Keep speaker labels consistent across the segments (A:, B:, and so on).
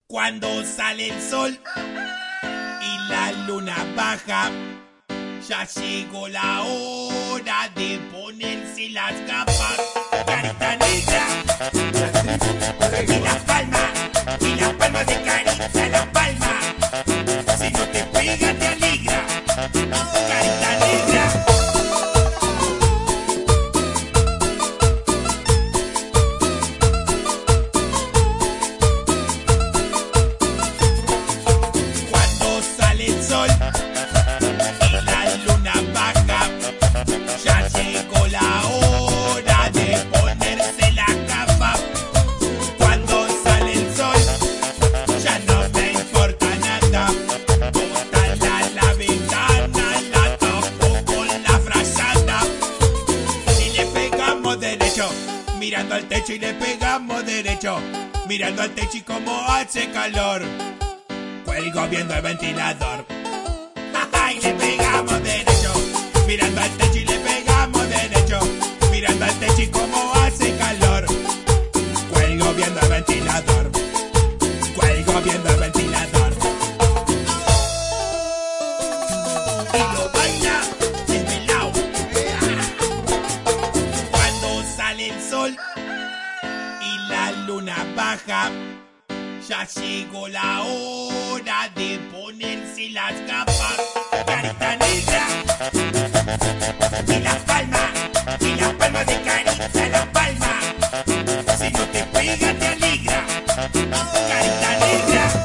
A: Cuando sale el sol y la luna baja, ya llegó la hora de ponerse las gafas. Carita negra y las palmas de carita, la palma. Si no te pega te alegra. Carita negra. Cuando sale el sol y la luna baja, ya llegó la hora de ponerse la capa. Cuando sale el sol, ya no me importa nada. Bótala a la ventana, la tapo con la frazada. Y le pegamos derecho, mirando al techo y le pegamos derecho, mirando al techo y como hace calor. Cuelgo viendo el ventilador. Y le pegamos derecho, mirando al techo y le pegamos derecho, mirando al techo y como hace calor. Cuelgo viendo el ventilador. Cuelgo viendo el ventilador. Y lo baila desvelado. Cuando sale el sol y la luna baja, ya llegó la hora de ponerse las gafas. Carita negra y las palmas de carita, la palma. Si no te pega te alegra. Carita negra.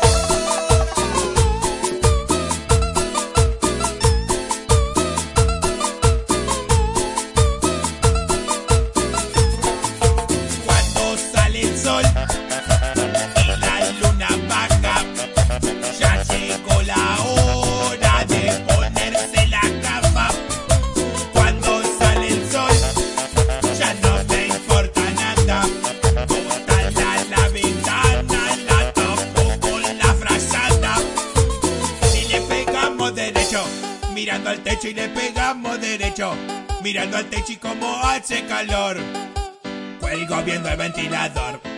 A: Cuando sale el sol y la luna baja, ya llegó la hora de ponerse la capa. Cuando sale el sol, ya no me importa nada. Bótala a la ventana, la tapo con la frazada. Y le pegamos derecho, mirando al techo y le pegamos derecho, mirando al techo y como hace calor. Cuelgo viendo el ventilador.